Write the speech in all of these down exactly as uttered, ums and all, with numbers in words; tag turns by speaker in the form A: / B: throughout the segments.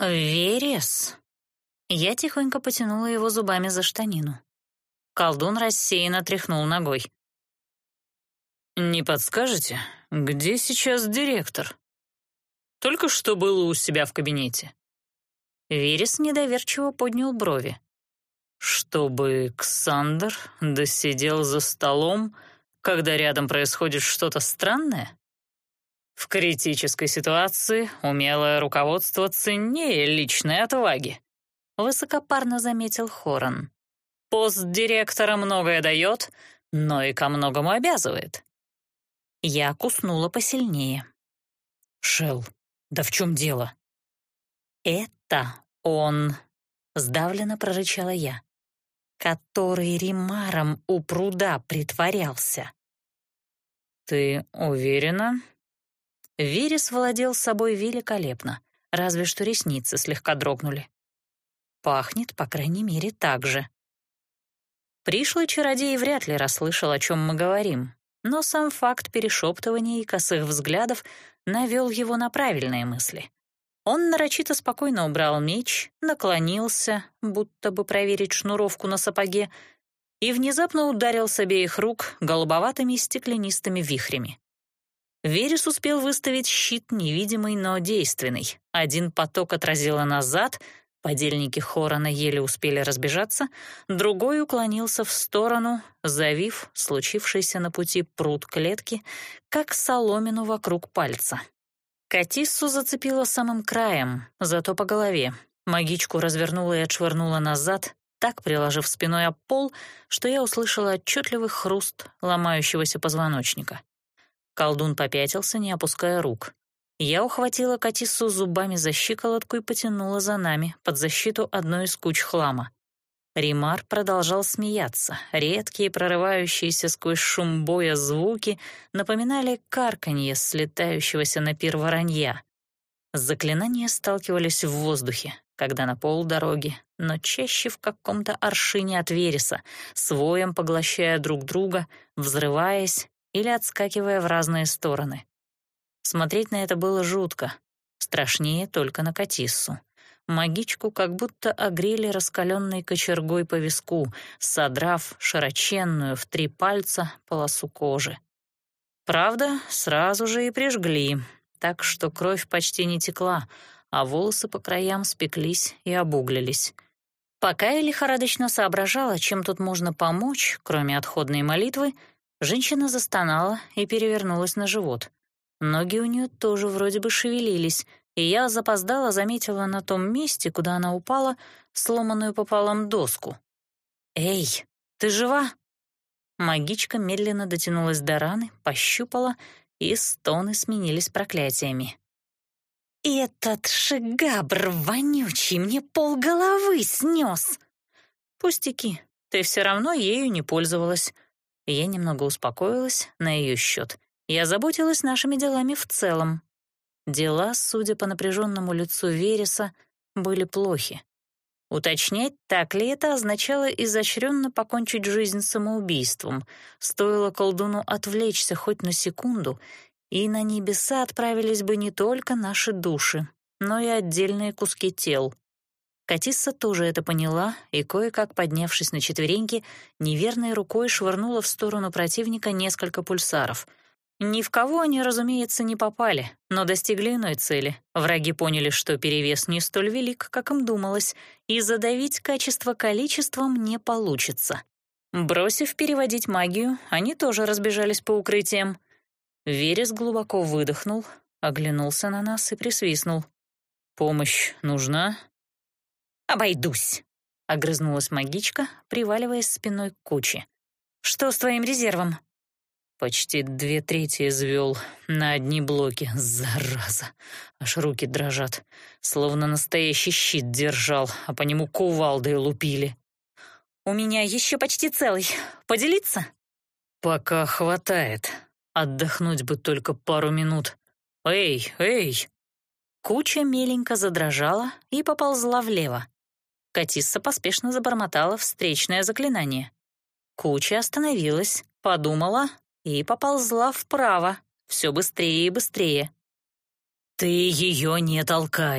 A: «Верес!» Я тихонько потянула его зубами за штанину. Колдун рассеянно тряхнул ногой.
B: «Не подскажете, где сейчас директор? Только что было у себя в кабинете».
A: Верес недоверчиво поднял брови.
B: «Чтобы Ксандр досидел за столом, когда рядом происходит что-то странное? В критической ситуации умелое руководство ценнее личной отваги», — высокопарно заметил Хоран. «Пост директора многое дает, но и ко многому обязывает».
A: Я куснула посильнее.
B: «Шелл, да в чем дело?»
A: «Это он», — сдавленно прорычала я, «который Римаром у пруда притворялся».
B: «Ты уверена?»
A: Верес владел собой великолепно, разве что ресницы слегка дрогнули. Пахнет, по крайней мере, так же. Пришлый чародей вряд ли расслышал, о чем мы говорим, но сам факт перешептывания и косых взглядов навел его на правильные мысли. Он нарочито спокойно убрал меч, наклонился, будто бы проверить шнуровку на сапоге, и внезапно ударил с обеих рук голубоватыми стеклянистыми вихрями. Верес успел выставить щит невидимый, но действенный. Один поток отразило назад, подельники Хорана еле успели разбежаться, другой уклонился в сторону, завив случившийся на пути пруд клетки, как соломину вокруг пальца. Катиссу зацепило самым краем, зато по голове. Магичку развернула и отшвырнула назад, так приложив спиной об пол, что я услышала отчетливый хруст ломающегося позвоночника. Колдун попятился, не опуская рук. Я ухватила Катиссу зубами за щиколотку и потянула за нами, под защиту одной из куч хлама. Римар продолжал смеяться. Редкие, прорывающиеся сквозь шум боя звуки напоминали карканье слетающегося на пир воронья. Заклинания сталкивались в воздухе, когда на полдороги, но чаще в каком-то аршине от Вереса, с воем поглощая друг друга, взрываясь или отскакивая в разные стороны. Смотреть на это было жутко, страшнее только на Катиссу. Магичку как будто огрели раскаленной кочергой по виску, содрав широченную в три пальца полосу кожи. Правда, сразу же и прижгли, так что кровь почти не текла, а волосы по краям спеклись и обуглились. Пока я лихорадочно соображала, чем тут можно помочь, кроме отходной молитвы, женщина застонала и перевернулась на живот. Ноги у нее тоже вроде бы шевелились, и я запоздала заметила на том месте, куда она упала, сломанную пополам доску. «Эй, ты жива?» Магичка медленно дотянулась до раны, пощупала, и стоны сменились проклятиями. «Этот шигабр вонючий мне полголовы снес!» «Пустяки, ты все равно ею не пользовалась». Я немного успокоилась на ее счет. Я заботилась нашими делами в целом. Дела, судя по напряженному лицу Вереса, были плохи. Уточнять, так ли это, означало изощренно покончить жизнь самоубийством. Стоило колдуну отвлечься хоть на секунду, и на небеса отправились бы не только наши души, но и отдельные куски тел. Катисса тоже это поняла и, кое-как поднявшись на четвереньки, неверной рукой швырнула в сторону противника несколько пульсаров — Ни в кого они, разумеется, не попали, но достигли иной цели. Враги поняли, что перевес не столь велик, как им думалось, и задавить качество количеством не получится. Бросив переводить магию, они тоже разбежались по укрытиям. Верес глубоко выдохнул, оглянулся на нас и присвистнул. «Помощь нужна?» «Обойдусь», — огрызнулась магичка, приваливаясь спиной к куче. «Что с твоим резервом?»
B: Почти две трети извел на одни блоки, зараза. Аж руки дрожат, словно настоящий щит держал, а по нему кувалдой лупили.
A: «У меня еще почти целый. Поделиться?»
B: «Пока хватает. Отдохнуть бы только пару минут. Эй, эй!»
A: Куча меленько задрожала и поползла влево. Катисса поспешно забормотала встречное заклинание. Куча остановилась, подумала и поползла вправо, все быстрее и быстрее.
B: «Ты ее не толкай.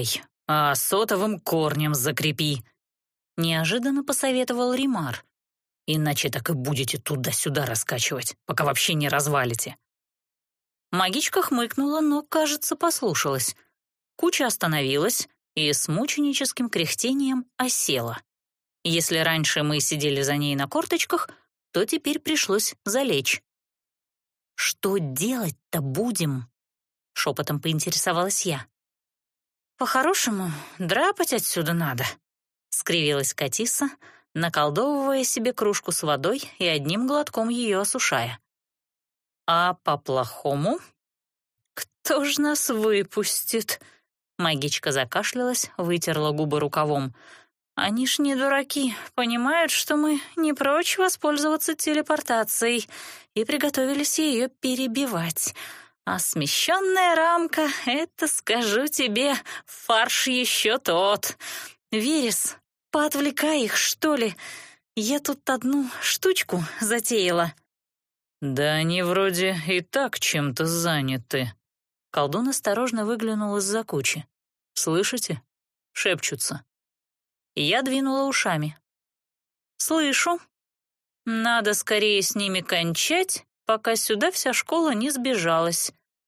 B: а сотовым корнем закрепи», — неожиданно посоветовал Ремар. «Иначе так и будете туда-сюда раскачивать, пока вообще не развалите». Магичка хмыкнула, но, кажется, послушалась. Куча остановилась и с мученическим кряхтением осела. Если раньше мы сидели за ней на корточках, то теперь пришлось залечь. «Что делать-то будем?» — шепотом поинтересовалась я. «По-хорошему, драпать отсюда надо», — скривилась Катисса, наколдовывая себе кружку с водой и одним глотком ее осушая. «А по-плохому? Кто ж нас выпустит?» Магичка закашлялась, вытерла губы рукавом. «Они ж не дураки, понимают, что мы не прочь воспользоваться телепортацией, и приготовились ее перебивать. А смещенная рамка — это, скажу тебе, фарш еще тот. Верес, поотвлекай их, что ли. Я тут одну штучку затеяла». «Да они вроде и так чем-то заняты». Колдун осторожно выглянул из-за кучи. «Слышите? Шепчутся». Я двинула ушами. «Слышу. Надо скорее с ними кончать, пока сюда вся школа не сбежалась».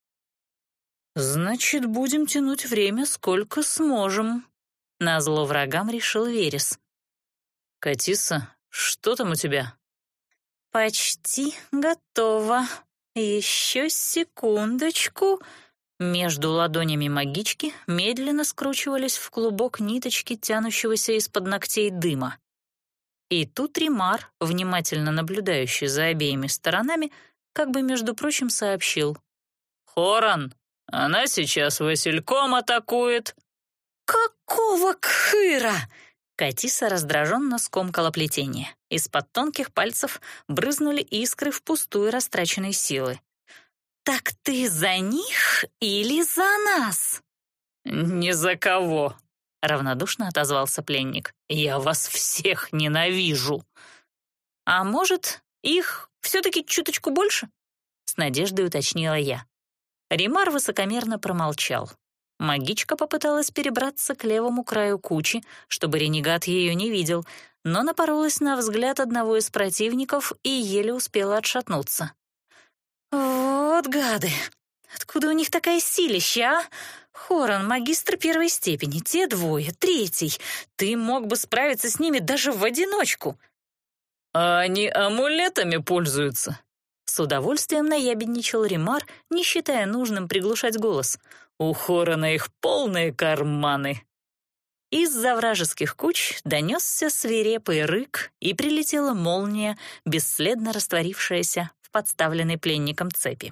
B: «Значит, будем тянуть время, сколько сможем», — назло врагам решил Верес. «Катисса, что там у тебя?» «Почти готово. Еще секундочку». Между ладонями магички медленно скручивались в клубок ниточки, тянущегося из-под ногтей дыма. И тут Ремар, внимательно наблюдающий за обеими сторонами, как бы, между прочим, сообщил. «Хоран, она сейчас Васильком атакует». «Какого кхыра?» Катисса раздраженно скомкала плетение. Из-под тонких пальцев брызнули искры впустую растраченной силы. «Так ты за них или за нас?» «Ни за кого», — равнодушно отозвался пленник. «Я вас всех ненавижу». «А может, их все-таки чуточку больше?» — с надеждой уточнила я. Ремар высокомерно промолчал. Магичка попыталась перебраться к левому краю кучи, чтобы ренегат ее не видел, но напоролась на взгляд одного из противников и еле успела отшатнуться. «Вот гады! Откуда у них такая силища, а? Хоран, магистр первой степени, те двое, третий. Ты мог бы справиться с ними даже в одиночку». «А они амулетами пользуются?» С удовольствием наябедничал Ремар, не считая нужным приглушать голос. «У Хорана их полные карманы». Из-за вражеских куч донесся свирепый рык, и прилетела молния, бесследно растворившаяся в подставленной пленником цепи.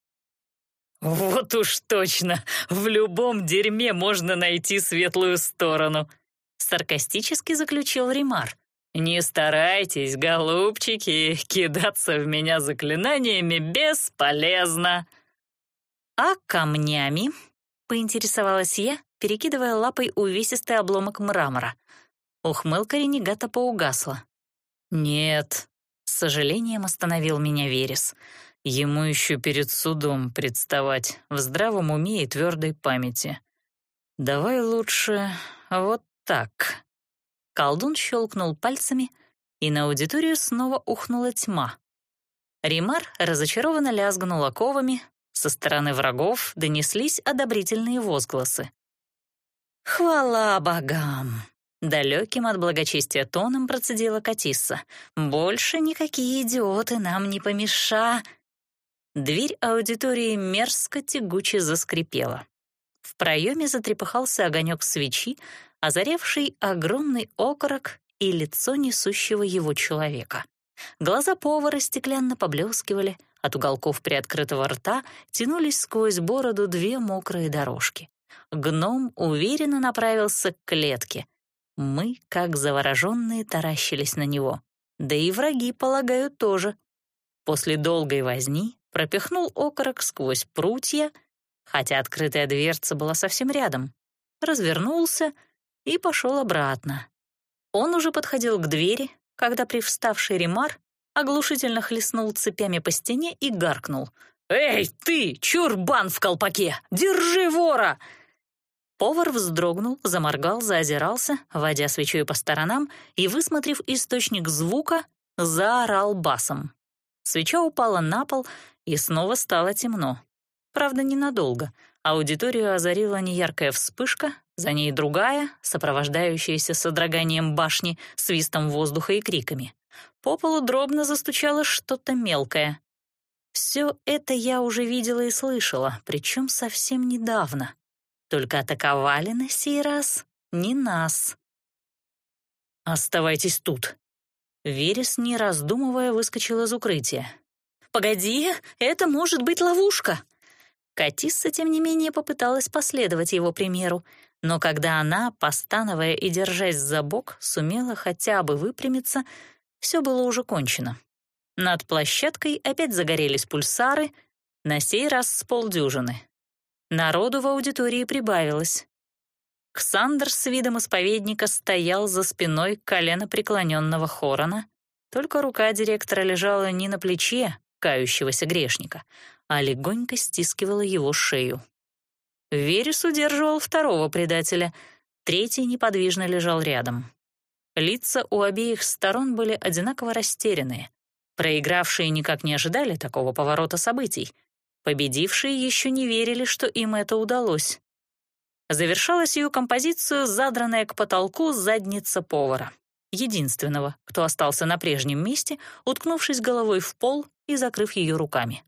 B: «Вот уж точно, в любом дерьме можно найти светлую сторону», — саркастически заключил Ремар. «Не старайтесь, голубчики, кидаться в меня заклинаниями бесполезно». «А камнями?» — поинтересовалась я, перекидывая лапой увесистый обломок мрамора. Ухмылка ренегата поугасла. «Нет», — с сожалением остановил меня Верес. «Ему еще перед судом представать в здравом уме и твердой памяти. Давай лучше вот так». Колдун щелкнул пальцами, и на аудиторию снова ухнула тьма. Ремар разочарованно лязгнул оковами, со стороны врагов донеслись одобрительные возгласы. «Хвала богам!» — далеким от благочестия тоном процедила Катисса. «Больше никакие идиоты нам не помеша!» Дверь аудитории мерзко тягуче заскрипела. В проеме затрепыхался огонек свечи, озаревший огромный окорок и лицо несущего его человека. Глаза повара стеклянно поблескивали, от уголков приоткрытого рта тянулись сквозь бороду две мокрые дорожки. Гном уверенно направился к клетке. Мы, как завороженные, таращились на него. Да и враги, полагаю, тоже. После долгой возни пропихнул окорок сквозь прутья, хотя открытая дверца была совсем рядом, развернулся и пошел обратно. Он уже подходил к двери, когда привставший Ремар оглушительно хлестнул цепями по стене и гаркнул. «Эй, ты, чурбан в колпаке! Держи вора!»
A: Повар вздрогнул, заморгал, заозирался, водя свечой по сторонам, и, высмотрев источник звука, заорал басом. Свеча упала на пол, и снова стало темно. Правда, ненадолго. Аудиторию озарила неяркая вспышка, за ней другая, сопровождающаяся содроганием башни, свистом воздуха и криками. По полу дробно застучало что-то мелкое. Все это я уже видела и слышала, причем совсем недавно. Только атаковали на сей раз не нас. «Оставайтесь тут». Верес, не раздумывая, выскочил из укрытия. «Погоди, это может быть ловушка!» Катисса, тем не менее, попыталась последовать его примеру, но когда она, постановая и держась за бок, сумела хотя бы выпрямиться, все было уже кончено. Над площадкой опять загорелись пульсары, на сей раз с полдюжины. Народу в аудитории прибавилось. Ксандр с видом исповедника стоял за спиной коленопреклоненного Хорона, только рука директора лежала не на плече кающегося грешника, а легонько стискивала его шею. Верес удерживал второго предателя, третий неподвижно лежал рядом. Лица у обеих сторон были одинаково растерянные. Проигравшие никак не ожидали такого поворота событий. Победившие еще не верили, что им это удалось. Завершала сию композицию задранная к потолку задница повара, единственного, кто остался на прежнем месте, уткнувшись головой в пол и закрыв ее руками.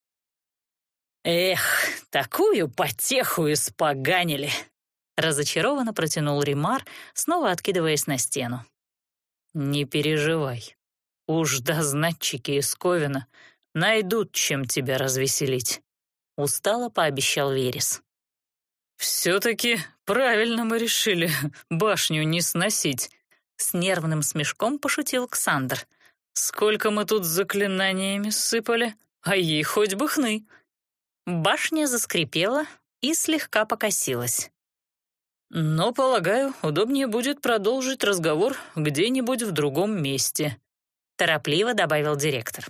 A: «Эх, такую потеху испоганили!» — разочарованно протянул Ремар, снова откидываясь на стену. «Не переживай. Уж дознатчики из Ковина найдут, чем тебя развеселить», — устало пообещал Верес. «Все-таки правильно мы решили башню не сносить», — с нервным смешком пошутил Ксандр. «Сколько мы тут заклинаниями сыпали, а ей хоть бы хны». Башня заскрипела и слегка покосилась. «Но, полагаю, удобнее будет продолжить разговор где-нибудь в другом месте», — торопливо добавил директор.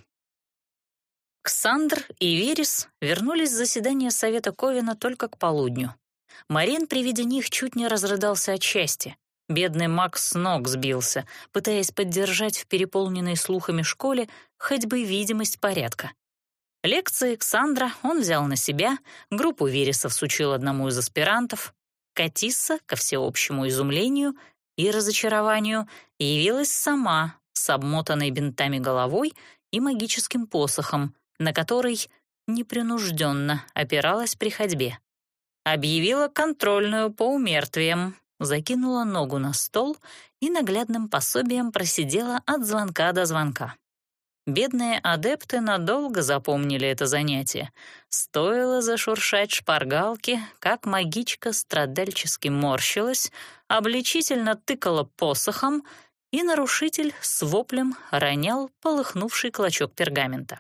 A: Ксандр и Верес вернулись с заседания Совета Ковина только к полудню. Марен при виде них чуть не разрыдался от счастья. Бедный маг с ног сбился, пытаясь поддержать в переполненной слухами школе хоть бы видимость порядка. Лекции Ксандра он взял на себя, группу Вереса всучил одному из аспирантов. Катисса, ко всеобщему изумлению и разочарованию, явилась сама с обмотанной бинтами головой и магическим посохом, на который непринужденно опиралась при ходьбе. Объявила контрольную по умертвиям, закинула ногу на стол и наглядным пособием просидела от звонка до звонка. Бедные адепты надолго запомнили это занятие. Стоило зашуршать шпаргалки, как магичка страдальчески морщилась, обличительно тыкала посохом, и нарушитель с воплем ронял полыхнувший клочок пергамента.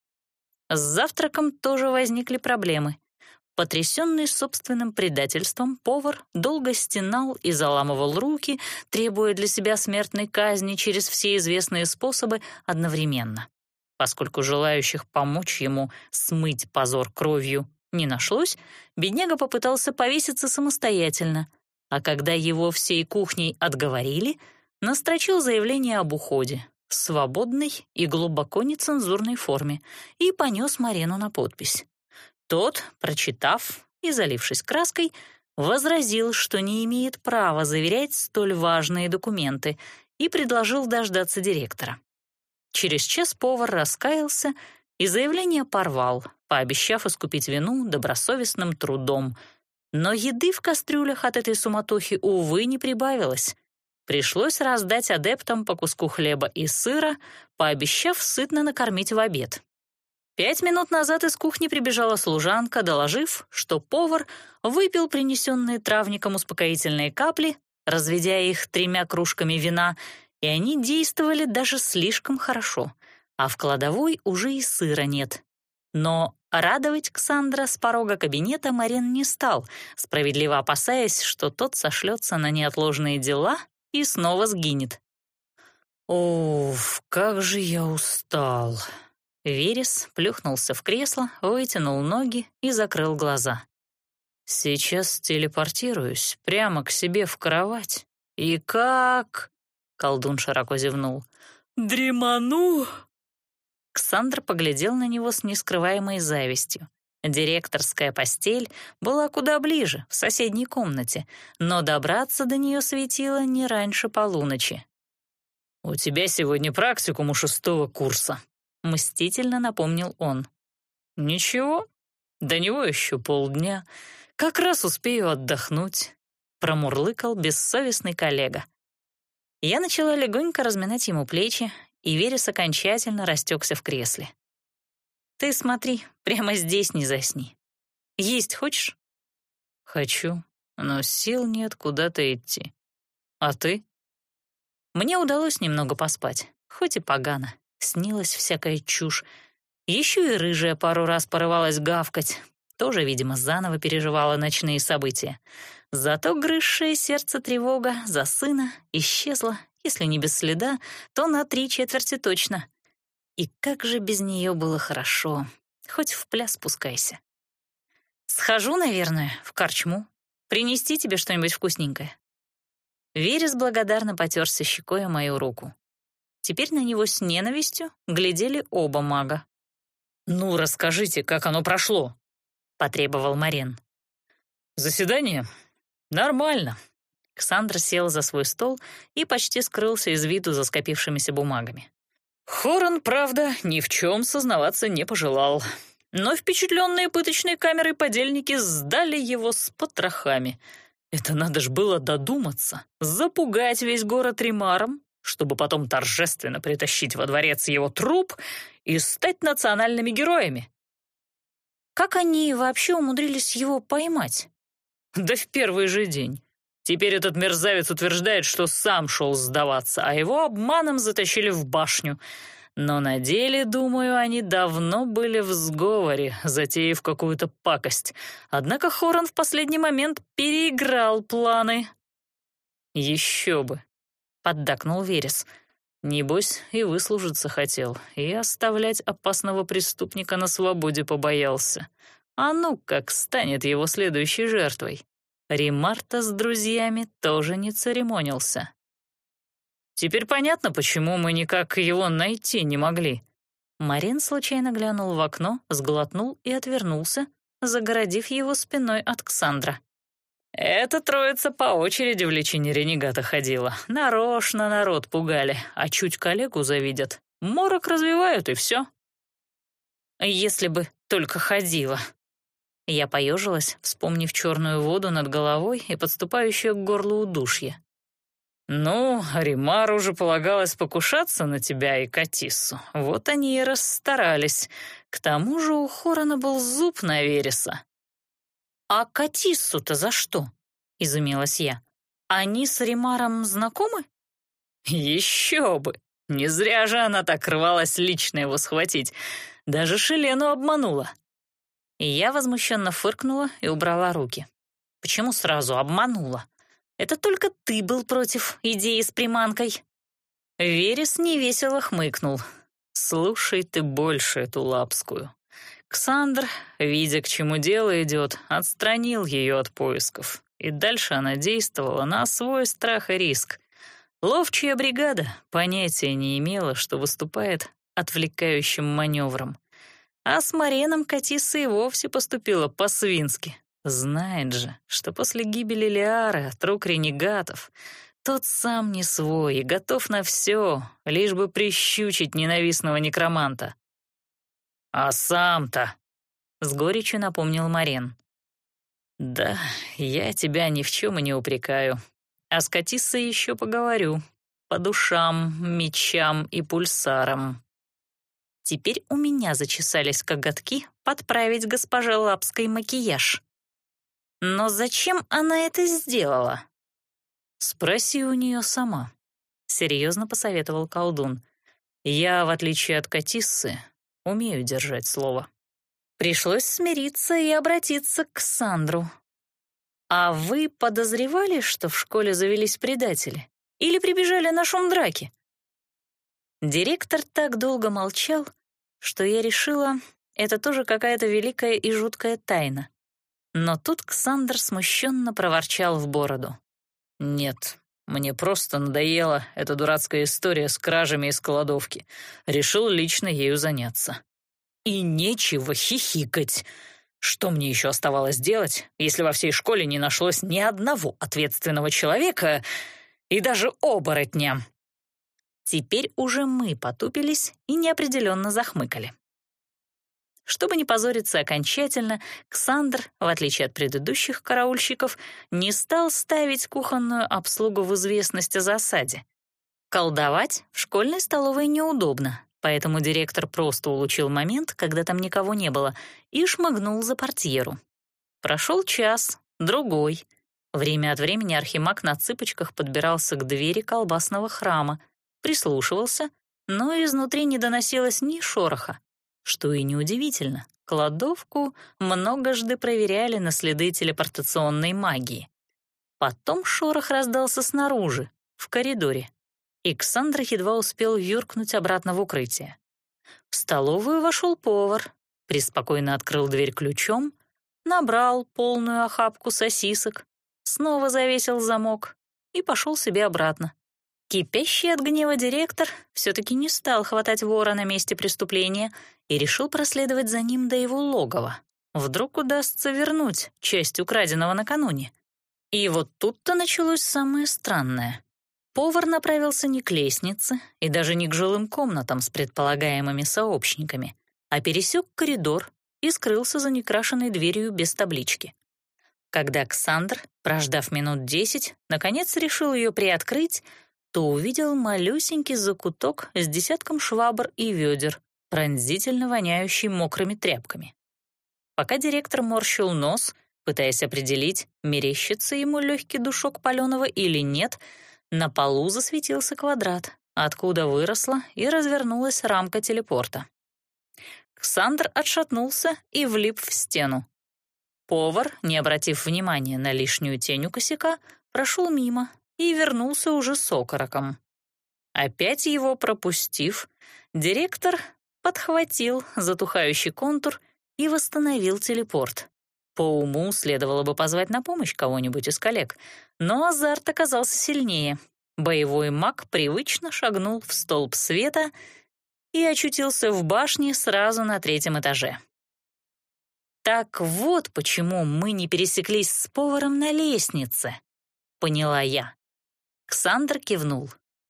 A: С завтраком тоже возникли проблемы. Потрясенный собственным предательством, повар долго стенал и заламывал руки, требуя для себя смертной казни через все известные способы одновременно. Поскольку желающих помочь ему смыть позор кровью не нашлось, бедняга попытался повеситься самостоятельно, а когда его всей кухней отговорили, настрочил заявление об уходе в свободной и глубоко нецензурной форме и понес Марену на подпись. Тот, прочитав и залившись краской, возразил, что не имеет права заверять столь важные документы, и предложил дождаться директора. Через час повар раскаялся и заявление порвал, пообещав искупить вину добросовестным трудом. Но еды в кастрюлях от этой суматохи, увы, не прибавилось. Пришлось раздать адептам по куску хлеба и сыра, пообещав сытно накормить в обед. Пять минут назад из кухни прибежала служанка, доложив, что повар выпил принесенные травником успокоительные капли, разведя их тремя кружками вина, и они действовали даже слишком хорошо, а в кладовой уже и сыра нет. Но радовать Ксандра с порога кабинета Марен не стал, справедливо опасаясь, что тот сошлется на неотложные дела и снова сгинет. «Уф, как же я устал!» Верес плюхнулся в кресло, вытянул ноги и закрыл глаза.
B: Сейчас телепортируюсь прямо к себе в кровать. И как...» — колдун широко зевнул. «Дреману!» Ксандр поглядел на него с нескрываемой завистью. Директорская постель была куда ближе, в соседней комнате, но добраться до нее светило не раньше полуночи. «У тебя сегодня практикум у шестого курса», — мстительно напомнил он. «Ничего, до него еще полдня. Как раз успею отдохнуть», — промурлыкал бессовестный коллега. Я начала легонько разминать ему плечи, и Верес окончательно растекся в кресле. «Ты смотри, прямо здесь не засни. Есть хочешь?» «Хочу, но сил нет куда-то идти. А ты?» Мне удалось немного поспать, хоть и погано. Снилась всякая чушь. Еще и рыжая пару раз порывалась гавкать. Тоже, видимо, заново переживала ночные события. Зато грызшее сердце тревога за сына исчезла, если не без следа, то на три четверти точно. И как же без нее было хорошо. Хоть в пляс спускайся. «Схожу, наверное, в корчму. Принести тебе что-нибудь вкусненькое». Верес благодарно потерся щекой о мою руку. Теперь на него с ненавистью глядели оба мага. «Ну, расскажите, как оно прошло», — потребовал Марен. «Заседание? Нормально». Ксандр сел за свой стол и почти скрылся из виду за скопившимися бумагами. Хорон, правда, ни в чем сознаваться не пожелал, но впечатленные пыточной камерой подельники сдали его с потрохами. Это надо ж было додуматься, запугать весь город Римаром, чтобы потом торжественно притащить во дворец его труп и стать национальными героями.
A: Как они вообще умудрились его поймать?
B: Да в первый же день. Теперь этот мерзавец утверждает, что сам шел сдаваться, а его обманом затащили в башню. Но на деле, думаю, они давно были в сговоре, затеяв какую-то пакость. Однако Хорон в последний момент переиграл планы. «Еще бы», — поддакнул Верес. «Небось, и выслужиться хотел, и оставлять опасного преступника на свободе побоялся. А ну как станет его следующей жертвой?» Римар-то с друзьями тоже не церемонился. «Теперь понятно, почему мы никак его найти не могли». Марен случайно глянул в окно, сглотнул и отвернулся, загородив его спиной от Ксандра. «Эта троица по очереди в лечении ренегата ходила. Нарочно народ пугали, а чуть коллегу завидят. Морок развивают, и все». «Если бы только ходила». Я поежилась, вспомнив черную воду над головой и подступающее к горлу удушье. «Ну, Римару уже полагалось покушаться на тебя и Катиссу. Вот они и расстарались. К тому же у Хорона был зуб на Вереса».
A: «А Катиссу-то за что?» — изумилась я. «Они с Римаром знакомы?»
B: «Еще бы! Не зря же она так рвалась лично его схватить. Даже Шелену обманула».
A: И я возмущенно фыркнула и убрала руки. «Почему сразу обманула? Это только ты был против идеи с приманкой».
B: Верес невесело хмыкнул. «Слушай ты больше эту лапскую». Ксандр, видя, к чему дело идет, отстранил ее от поисков, и дальше она действовала на свой страх и риск. Ловчая бригада понятия не имела, что выступает отвлекающим маневром. А с Мареном Катисса и вовсе поступила по-свински. Знает же, что после гибели Лиары от рук ренегатов тот сам не свой и готов на все, лишь бы прищучить ненавистного некроманта. «А сам-то», — с горечью напомнил Марен. «Да, я тебя ни в чем и не упрекаю. А с Катиссой еще поговорю. По душам, мечам и пульсарам».
A: Теперь у меня зачесались коготки подправить госпоже Лапской макияж. Но зачем она это сделала?
B: «Спроси у нее сама», — серьезно посоветовал колдун. «Я, в отличие от Катиссы, умею держать слово».
A: Пришлось смириться и обратиться к Сандру. «А вы подозревали, что в школе завелись предатели? Или прибежали на шум драки?» Директор так долго молчал, что я решила, это тоже какая-то великая и жуткая тайна. Но тут Ксандр смущенно проворчал в бороду.
B: «Нет, мне просто надоела эта дурацкая история с кражами из кладовки. Решил лично ею заняться». «И нечего хихикать. Что мне еще оставалось делать, если во всей школе не нашлось ни одного ответственного человека и даже оборотня?»
A: Теперь уже мы потупились и неопределенно захмыкали. Чтобы не позориться окончательно, Ксандр, в отличие от предыдущих караульщиков, не стал ставить кухонную обслугу в известность о засаде. Колдовать в школьной столовой неудобно, поэтому директор просто улучил момент, когда там никого не было, и шмыгнул за портьеру. Прошел час, другой. Время от времени архимаг на цыпочках подбирался к двери колбасного храма, прислушивался, но изнутри не доносилось ни шороха. Что и неудивительно, кладовку многожды проверяли на следы телепортационной магии. Потом шорох раздался снаружи, в коридоре, и Ксандр едва успел юркнуть обратно в укрытие. В столовую вошел повар, преспокойно открыл дверь ключом, набрал полную охапку сосисок, снова завесил замок и пошел себе обратно. Кипящий от гнева директор все-таки не стал хватать вора на месте преступления и решил проследовать за ним до его логова. Вдруг удастся вернуть часть украденного накануне. И вот тут-то началось самое странное. Повар направился не к лестнице и даже не к жилым комнатам с предполагаемыми сообщниками, а пересек коридор и скрылся за некрашенной дверью без таблички. Когда Ксандр, прождав минут десять, наконец решил ее приоткрыть, то увидел малюсенький закуток с десятком швабр и ведер, пронзительно воняющий мокрыми тряпками. Пока директор морщил нос, пытаясь определить, мерещится ему легкий душок паленого или нет, на полу засветился квадрат, откуда выросла и развернулась рамка телепорта. Ксандр отшатнулся и влип в стену. Повар, не обратив внимания на лишнюю тень у косяка, прошел мимо и вернулся уже с окороком. Опять его пропустив, директор подхватил затухающий контур и восстановил телепорт. По уму следовало бы позвать на помощь кого-нибудь из коллег, но азарт оказался сильнее. Боевой маг привычно шагнул в столб света и очутился в башне сразу на третьем этаже. «Так вот почему мы не пересеклись с поваром на лестнице», — поняла я. Ксандр кивнул.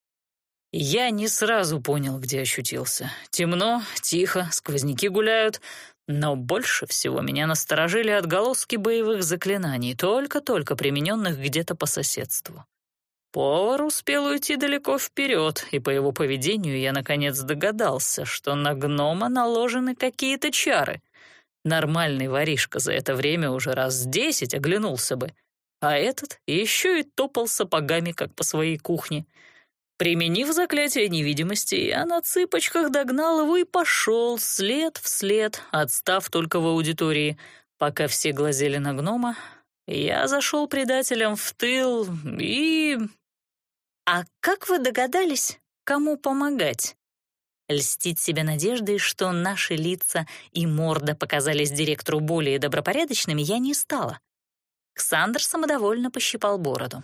B: Я не сразу понял, где ощутился. Темно, тихо, сквозняки гуляют, но больше всего меня насторожили отголоски боевых заклинаний, только-только примененных где-то по соседству. Повар успел уйти далеко вперед, и по его поведению я наконец догадался, что на гнома наложены какие-то чары. Нормальный воришка за это время уже раз десять оглянулся бы, а этот еще и топал сапогами, как по своей кухне. Применив заклятие невидимости, я на цыпочках догнал его и пошел след в след, отстав только в аудитории. Пока все глазели на гнома, я зашел предателям в тыл и...
A: «А как вы догадались, кому помогать?» Льстить себе надеждой, что наши лица и морда показались директору более добропорядочными, я не стала. Ксандр самодовольно пощипал бороду.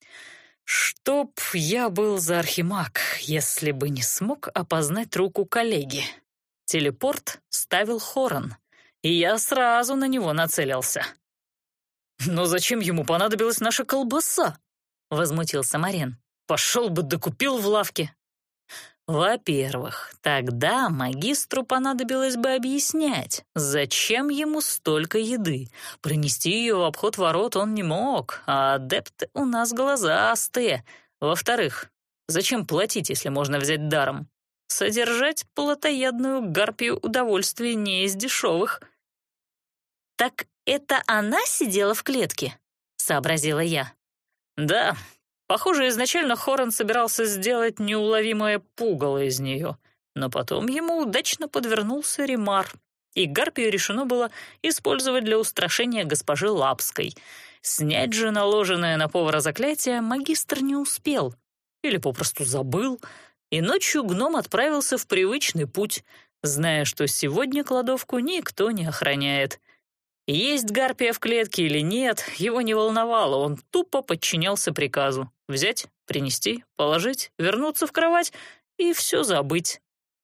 B: «Чтоб я был за архимаг, если бы не смог опознать руку коллеги. Телепорт ставил Хорон, и я сразу на него нацелился». «Но зачем ему понадобилась наша колбаса?» — возмутился Марен. «Пошел бы докупил в лавке».
A: Во-первых, тогда магистру понадобилось бы объяснять, зачем ему столько еды. Пронести ее в обход ворот он не мог, а адепты у нас глазастые. Во-вторых, зачем платить, если можно взять даром? Содержать плотоядную гарпию удовольствие не из дешевых. «Так это она сидела в клетке?» — сообразила я.
B: «Да». Похоже, изначально Хорон собирался сделать неуловимое пугало из нее, но потом ему удачно подвернулся Ремар, и гарпию решено было использовать для устрашения госпожи Лапской. Снять же наложенное на повара заклятие магистр не успел или попросту забыл, и ночью гном отправился в привычный путь, зная, что сегодня кладовку никто не охраняет. Есть гарпия в клетке или нет, его не волновало, он тупо подчинялся приказу. Взять, принести, положить, вернуться в кровать и все забыть.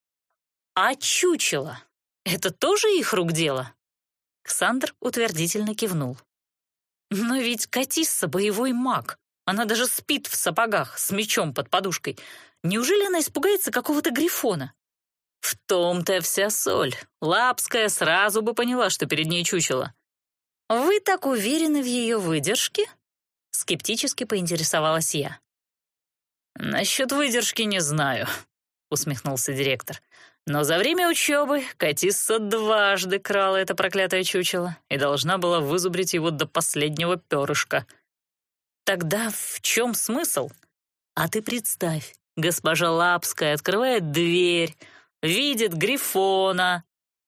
A: А чучело — это тоже их рук дело? Ксандр утвердительно кивнул. Но ведь Катисса — боевой маг. Она даже спит в сапогах с мечом под подушкой. Неужели она испугается какого-то грифона?
B: В том-то вся соль. Лапская сразу бы поняла, что перед ней чучело.
A: «Вы так уверены в ее выдержке?» — скептически поинтересовалась я.
B: «Насчет выдержки не знаю», — усмехнулся директор. «Но за время учебы Катисса дважды крала это проклятое чучело и должна была вызубрить его до последнего перышка».
A: «Тогда в чем смысл?»
B: «А ты представь, госпожа Лапская открывает дверь, видит грифона».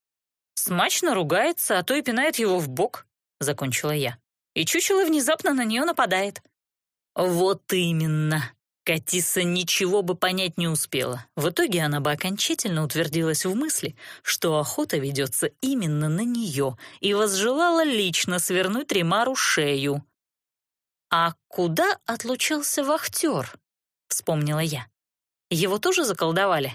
A: «Смачно ругается, а то и пинает его в бок», — закончила я. «И чучело внезапно на нее нападает».
B: «Вот именно. Катисса ничего бы понять не успела. В итоге она бы окончательно утвердилась в мысли, что охота ведется именно на нее, и возжелала лично свернуть Ремару шею».
A: «А куда отлучался вахтер?» — вспомнила я. «Его тоже заколдовали?»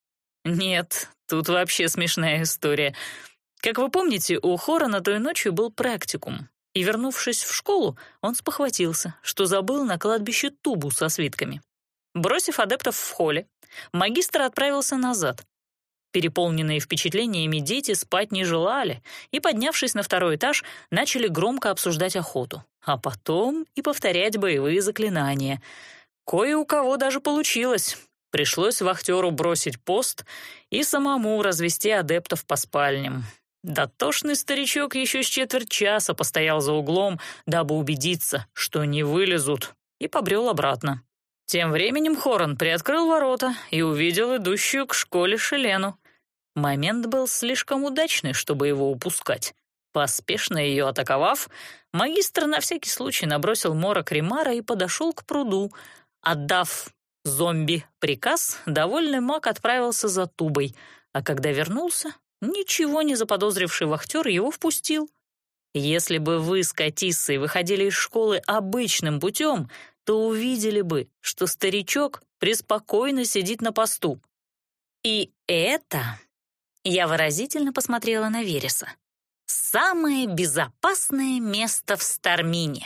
B: «Нет, тут вообще смешная история. Как вы помните, у Хорона той ночью был практикум, и, вернувшись в школу, он спохватился, что забыл на кладбище тубу со свитками. Бросив адептов в холле, магистр отправился назад. Переполненные впечатлениями дети спать не желали и, поднявшись на второй этаж, начали громко обсуждать охоту, а потом и повторять боевые заклинания. Кое у кого даже получилось. Пришлось вахтеру бросить пост и самому развести адептов по спальням. Дотошный старичок еще с четверть часа постоял за углом, дабы убедиться, что не вылезут, и побрел обратно. Тем временем Хорон приоткрыл ворота и увидел идущую к школе Шелену. Момент был слишком удачный, чтобы его упускать. Поспешно ее атаковав, магистр на всякий случай набросил морок Ремара и подошел к пруду. Отдав зомби приказ, довольный маг отправился за тубой, а когда вернулся, ничего не заподозривший вахтер его впустил. Если бы вы с Катиссой выходили из школы обычным путем, то увидели бы, что старичок преспокойно сидит на посту.
A: И это... Я выразительно посмотрела на Вереса. «Самое безопасное место в Стармине».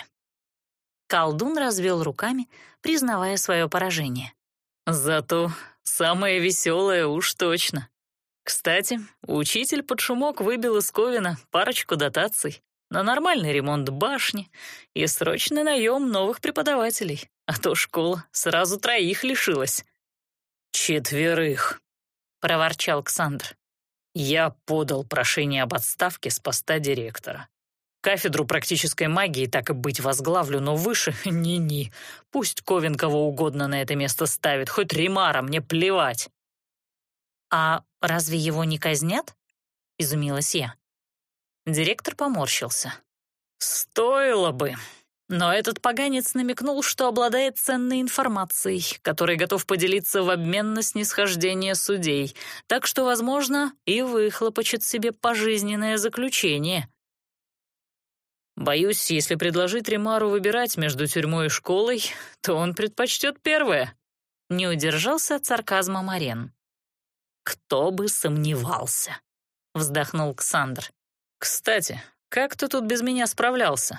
A: Колдун развел руками, признавая свое поражение.
B: «Зато самое веселое уж точно. Кстати, учитель под шумок выбил из Ковина парочку дотаций на нормальный ремонт башни и срочный наем новых преподавателей, а то школа сразу троих лишилась». «Четверых», — проворчал Ксандр. «Я подал прошение об отставке с поста директора. Кафедру практической магии так и быть возглавлю, но выше — ни-ни. Пусть Ковен кого угодно на это место ставит, хоть Ремара, мне плевать».
A: «А разве его не казнят?» — изумилась я.
B: Директор поморщился. «Стоило бы. Но этот поганец намекнул, что обладает ценной информацией, которой готов поделиться в обмен на снисхождение судей, так что, возможно, и выхлопочет себе пожизненное заключение. Боюсь, если предложить Ремару выбирать между тюрьмой и школой, то он предпочтет первое».
A: Не удержался от сарказма Марен.
B: «Кто бы сомневался», — вздохнул Ксандр. «Кстати, как ты тут без меня справлялся?»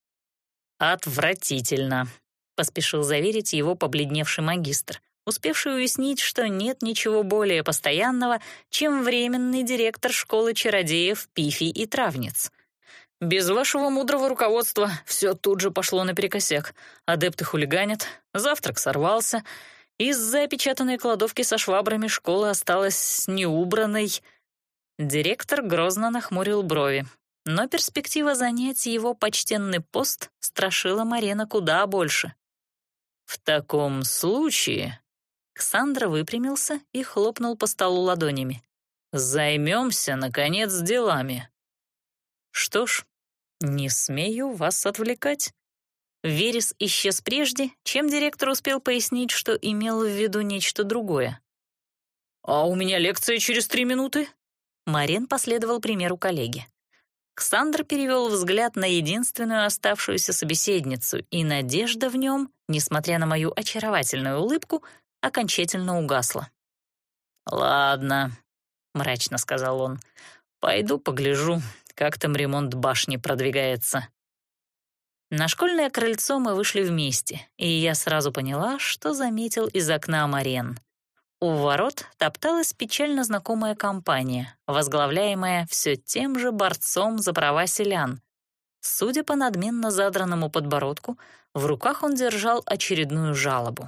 B: «Отвратительно», — поспешил заверить его побледневший магистр, успевший уяснить, что нет ничего более постоянного, чем временный директор школы чародеев Пифий и Травниц. «Без вашего мудрого руководства все тут же пошло наперекосяк. Адепты хулиганят, завтрак сорвался, из-за опечатанной кладовки со швабрами школа осталась неубранной». Директор грозно нахмурил брови, но перспектива занять его почтенный пост страшила Марена куда больше. «В таком случае...» Ксандр выпрямился и хлопнул по столу ладонями. «Займемся, наконец, делами». «Что ж, не смею вас отвлекать».
A: Верес исчез прежде, чем директор успел пояснить, что имел в виду нечто другое.
B: «А у меня лекция через три минуты?»
A: Марен последовал примеру коллеги. Ксандр перевел взгляд на единственную оставшуюся собеседницу, и надежда в нем, несмотря на мою очаровательную улыбку, окончательно угасла. «Ладно», — мрачно сказал он, — «пойду погляжу, как там ремонт башни продвигается». На школьное крыльцо мы вышли вместе, и я сразу поняла, что заметил из окна Марен. У ворот топталась печально знакомая компания, возглавляемая все тем же борцом за права селян. Судя по надменно задранному подбородку, в руках он держал очередную жалобу.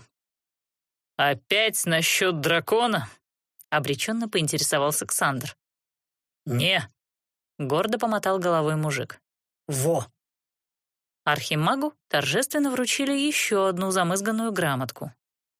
A: «Опять насчет дракона?» — обреченно поинтересовался Ксандр. «Не», — гордо помотал головой мужик. «Во!» Архимагу торжественно вручили еще одну замызганную грамотку.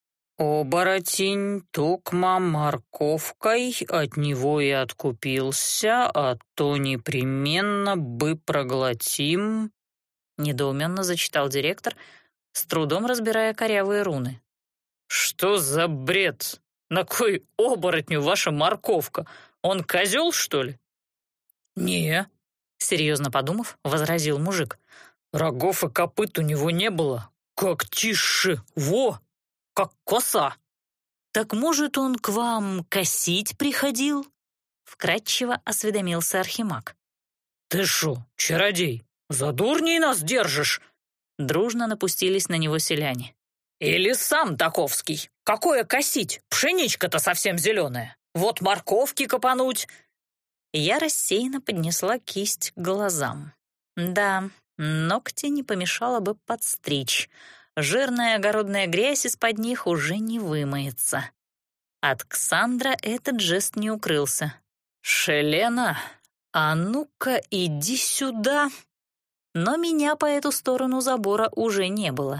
A: «Оборотень тукма морковкой от него и откупился, а то непременно бы проглотим», — недоуменно зачитал директор, с трудом разбирая корявые руны. «Что за бред? На кой оборотню ваша морковка? Он козел, что ли?» «Не», — серьезно подумав, возразил мужик. «Рогов и копыт у него не было. Как тише, во! Как коса!» «Так, может, он к вам косить приходил?» — вкратчиво осведомился Архимаг. «Ты шо, чародей, за дурней нас держишь?» Дружно напустились на него селяне. «Или сам таковский. Какое косить? Пшеничка-то совсем зеленая. Вот морковки копануть!» Я рассеянно поднесла кисть к глазам. Да, ногти не помешало бы подстричь. Жирная огородная грязь из-под них уже не вымоется. От Ксандра этот жест не укрылся. «Шелена, а ну-ка иди сюда!» Но меня по эту сторону забора уже не было.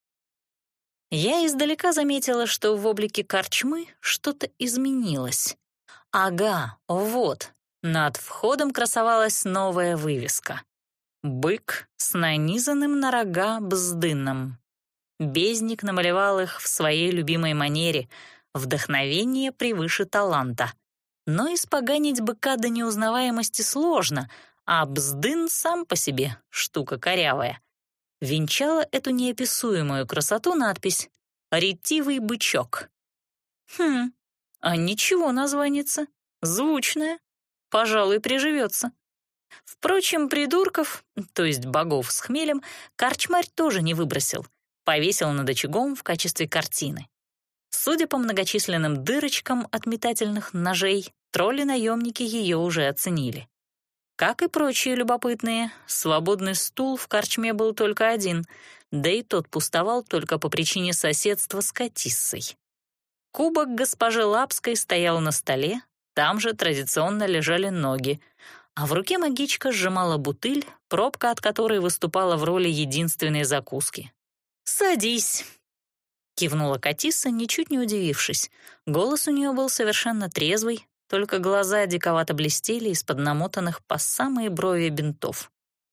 A: Я издалека заметила, что в облике корчмы что-то изменилось. Ага, вот, над входом красовалась новая вывеска. Бык с нанизанным на рога бздыном. Бездник намалевал их в своей любимой манере. Вдохновение превыше таланта. Но испоганить быка до неузнаваемости сложно, а бздын сам по себе штука корявая. Венчала эту неописуемую красоту надпись «Ретивый бычок». Хм, а ничего названица, звучная, пожалуй, приживется. Впрочем, придурков, то есть богов с хмелем, корчмарь тоже не выбросил, повесил над очагом в качестве картины. Судя по многочисленным дырочкам от метательных ножей, тролли-наемники ее уже оценили. Как и прочие любопытные, свободный стул в корчме был только один, да и тот пустовал только по причине соседства с Катиссой. Кубок госпожи Лапской стоял на столе, там же традиционно лежали ноги, а в руке магичка сжимала бутыль, пробка от которой выступала в роли единственной закуски. «Садись», — кивнула Катисса, ничуть не удивившись. Голос у нее был совершенно трезвый, только глаза диковато блестели из-под намотанных по самые брови бинтов.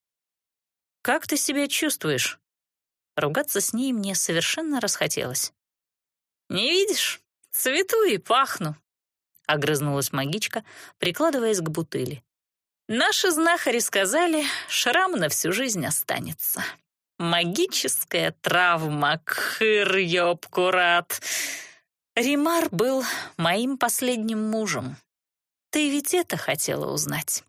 A: «Как ты себя чувствуешь?» Ругаться с ней мне совершенно расхотелось. «Не видишь? Цвету и пахну», — огрызнулась магичка, прикладываясь к бутыли. «Наши знахари сказали, шрам на всю жизнь останется. Магическая травма, кхыр-ёб-курат. Римар был моим последним мужем. Ты ведь это хотела узнать?»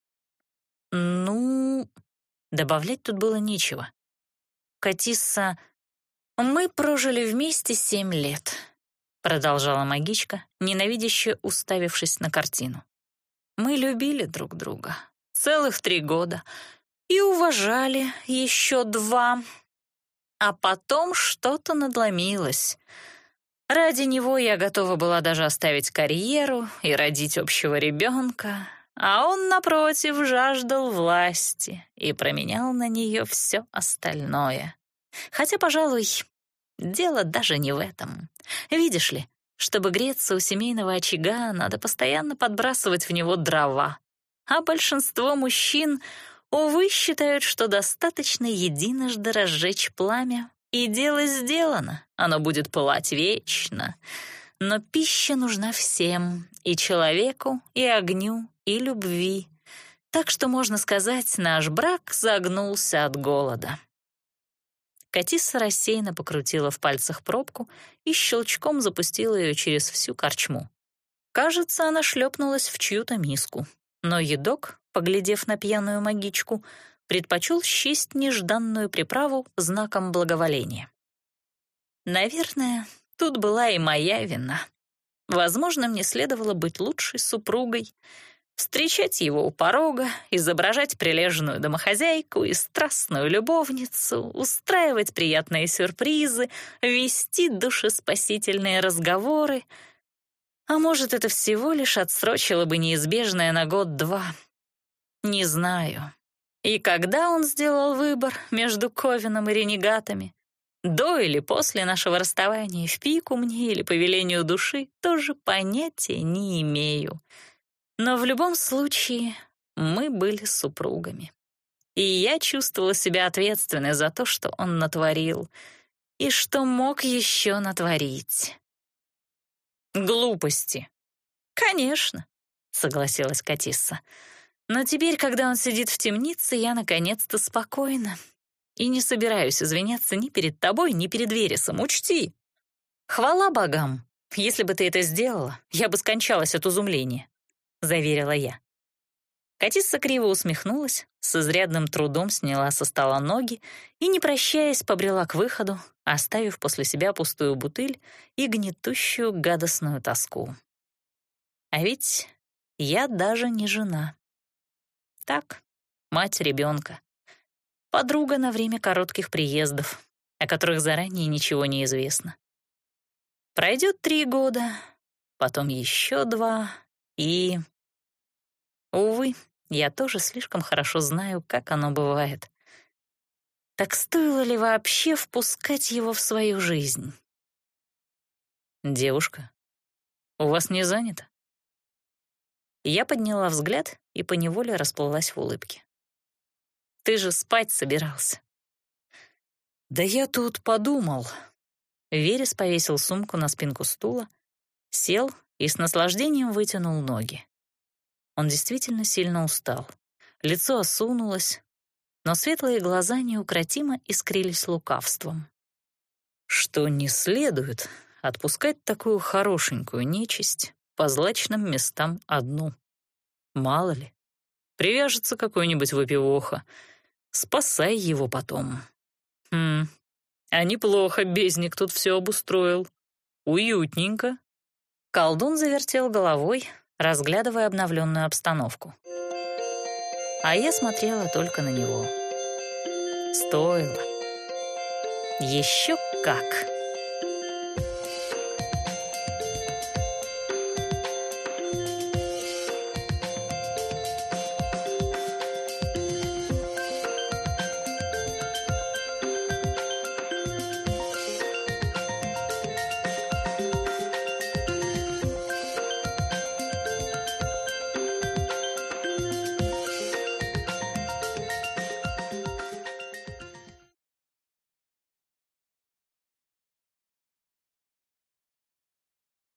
A: «Ну...» Добавлять тут было нечего. «Катисса, мы прожили вместе семь лет», — продолжала магичка, ненавидяще уставившись на картину. «Мы любили друг друга целых три года и уважали еще два, а потом что-то надломилось. Ради него я готова была даже оставить карьеру и родить общего ребенка, а он, напротив, жаждал власти и променял на нее все остальное. Хотя, пожалуй, дело даже не в этом. Видишь ли, чтобы греться у семейного очага, надо постоянно подбрасывать в него дрова. А большинство мужчин, увы, считают, что достаточно единожды разжечь пламя, и дело сделано, оно будет пылать вечно. Но пища нужна всем, и человеку, и огню, и любви. Так что, можно сказать, наш брак загнулся от голода. Катисса рассеянно покрутила в пальцах пробку и щелчком запустила ее через всю корчму. Кажется, она шлепнулась в чью-то миску, но едок, поглядев на пьяную магичку, предпочел счесть нежданную приправу знаком благоволения. Наверное, тут была и моя вина. Возможно, мне следовало быть лучшей супругой, встречать его у порога, изображать прилежную домохозяйку и страстную любовницу, устраивать приятные сюрпризы, вести душеспасительные разговоры. А может, это всего лишь отсрочило бы неизбежное на год-два. Не знаю. И когда он сделал выбор между Ковином и ренегатами, до или после нашего расставания, в пику мне или по велению души, тоже понятия не имею. Но в любом случае мы были супругами. И я чувствовала себя ответственной за то, что он натворил, и что мог еще натворить. Глупости. Конечно, согласилась Катисса. Но теперь, когда он сидит в темнице, я наконец-то спокойна. И не собираюсь извиняться ни перед тобой, ни перед Вересом, учти. Хвала богам, если бы ты это сделала, я бы скончалась от изумления, заверила я. Катисса криво усмехнулась, с изрядным трудом сняла со стола ноги и, не прощаясь, побрела к выходу, оставив после себя пустую бутыль и гнетущую гадостную тоску. А ведь я даже не жена. Так, мать ребенка. Подруга на время коротких приездов, о которых заранее ничего не известно. Пройдет три года, потом еще два, и... Увы, я тоже слишком хорошо знаю, как оно бывает. Так стоило ли вообще впускать его в свою жизнь? «Девушка, у вас не занято?» Я подняла взгляд и поневоле расплылась в улыбке. «Ты же спать собирался». «Да я тут подумал». Верес повесил сумку на спинку стула, сел и с наслаждением вытянул ноги. Он действительно сильно устал. Лицо осунулось, но светлые глаза неукротимо искрились лукавством. Что не следует отпускать такую хорошенькую нечисть по злачным местам одну. Мало ли, привяжется какой-нибудь выпивоха, спасай его потом. Хм, а неплохо бездник тут все обустроил. Уютненько. Колдун завертел головой, разглядывая обновленную обстановку. А я смотрела только на него. Стоило. Еще как.